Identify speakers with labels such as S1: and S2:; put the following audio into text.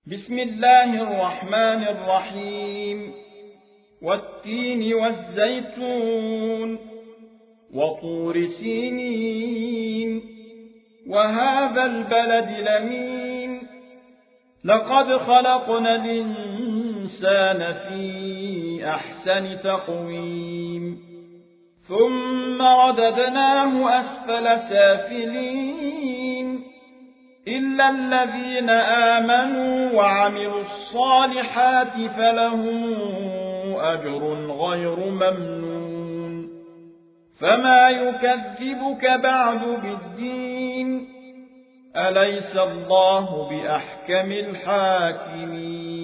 S1: بسم الله الرحمن الرحيم والتين والزيتون وطور سينين وهذا البلد الأمين لقد خلقنا الإنسان في أحسن تقويم ثم رددناه أسفل سافلين إلا الذين آمنوا وعملوا الصالحات فلهم أجر غير ممنون فما يكذبك بعد بالدين أليس الله بأحكم الحاكمين